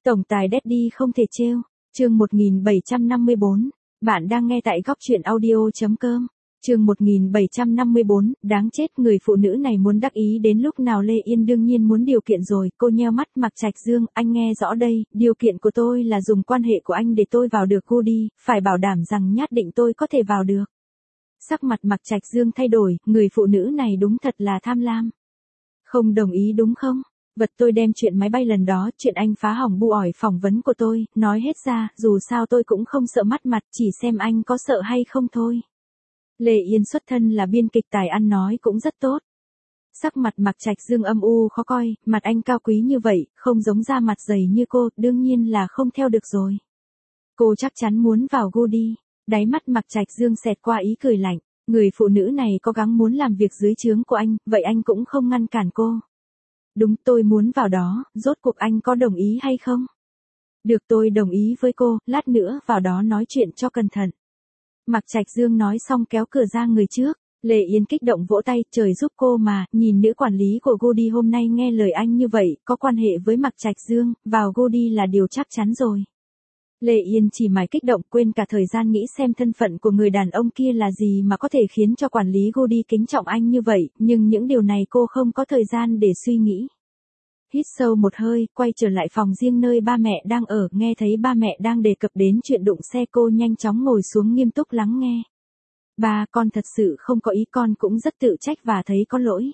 Tổng tài Daddy không thể trêu. Chương 1754. Bạn đang nghe tại góc truyện audio.com. Chương 1754, đáng chết, người phụ nữ này muốn đắc ý đến lúc nào Lê Yên đương nhiên muốn điều kiện rồi, cô nheo mắt. Mạc Trạch Dương, anh nghe rõ đây, điều kiện của tôi là dùng quan hệ của anh để tôi vào được Goody, phải bảo đảm rằng nhất định tôi có thể vào được. Sắc mặt Mạc Trạch Dương thay đổi, người phụ nữ này đúng thật là tham lam. Không đồng ý đúng không? Vật tôi đem chuyện máy bay lần đó, chuyện anh phá hỏng bu ỏi phỏng vấn của tôi, nói hết ra, dù sao tôi cũng không sợ mất mặt, chỉ xem anh có sợ hay không thôi. Lê Yên xuất thân là biên kịch, tài ăn nói cũng rất tốt. Sắc mặt Mạc Trạch Dương âm u khó coi, mặt anh cao quý như vậy, không giống da mặt dày như cô, đương nhiên là không theo được rồi. Cô chắc chắn muốn vào Goody. Đáy mắt Mạc Trạch Dương xẹt qua ý cười lạnh, người phụ nữ này cố gắng muốn làm việc dưới trướng của anh, vậy anh cũng không ngăn cản cô. Đúng, tôi muốn vào đó, rốt cuộc anh có đồng ý hay không? Được, tôi đồng ý với cô, lát nữa vào đó nói chuyện cho cẩn thận. Mạc Trạch Dương nói xong kéo cửa ra người trước. Lê Yên kích động vỗ tay, trời giúp cô mà, nhìn nữ quản lý của Goody hôm nay nghe lời anh như vậy, có quan hệ với Mạc Trạch Dương, vào Goody là điều chắc chắn rồi. Lê Yên chỉ mải kích động, quên cả thời gian nghĩ xem thân phận của người đàn ông kia là gì mà có thể khiến cho quản lý Goody kính trọng anh như vậy, nhưng những điều này cô không có thời gian để suy nghĩ. Hít sâu một hơi, quay trở lại phòng riêng nơi ba mẹ đang ở, nghe thấy ba mẹ đang đề cập đến chuyện đụng xe, cô nhanh chóng ngồi xuống nghiêm túc lắng nghe. Ba, con thật sự không có ý, con cũng rất tự trách và thấy có lỗi.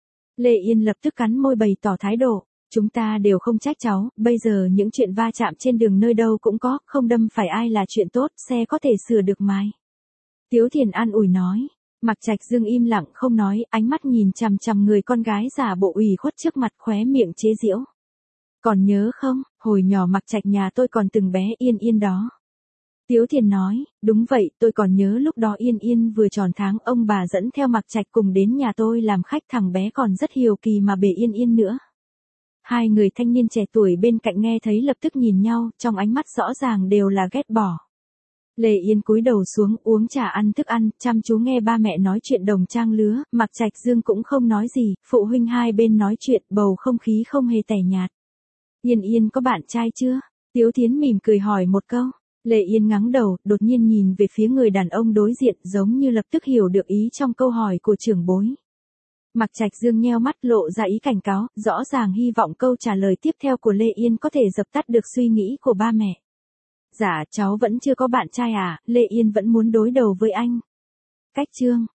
Lê Yên lập tức cắn môi bày tỏ thái độ. Chúng ta đều không trách cháu, bây giờ những chuyện va chạm trên đường nơi đâu cũng có, không đâm phải ai là chuyện tốt, xe có thể sửa được mà. Tiếu Thiền an ủi nói. Mạc Trạch Dương im lặng không nói, ánh mắt nhìn chằm chằm người con gái giả bộ ủy khuất trước mặt, khóe miệng chế giễu. Còn nhớ không, hồi nhỏ Mạc Trạch nhà tôi còn từng bé Yên Yên đó. Tiếu Thiền nói, đúng vậy, tôi còn nhớ lúc đó Yên Yên vừa tròn tháng, ông bà dẫn theo Mạc Trạch cùng đến nhà tôi làm khách, thằng bé còn rất hiếu kỳ mà bề Yên Yên nữa. Hai người thanh niên trẻ tuổi bên cạnh nghe thấy lập tức nhìn nhau, trong ánh mắt rõ ràng đều là ghét bỏ. Lê Yên cúi đầu xuống uống trà ăn thức ăn, chăm chú nghe ba mẹ nói chuyện đồng trang lứa, Mạc Trạch Dương cũng không nói gì, phụ huynh hai bên nói chuyện, bầu không khí không hề tẻ nhạt. Yên Yên có bạn trai chưa? Tiếu Thiến mỉm cười hỏi một câu. Lê Yên ngắng đầu, đột nhiên nhìn về phía người đàn ông đối diện, giống như lập tức hiểu được ý trong câu hỏi của trưởng bối. Mạc Trạch Dương nheo mắt lộ ra ý cảnh cáo, rõ ràng hy vọng câu trả lời tiếp theo của Lê Yên có thể dập tắt được suy nghĩ của ba mẹ. Dạ, cháu vẫn chưa có bạn trai à, Lê Yên vẫn muốn đối đầu với anh. Cách chương.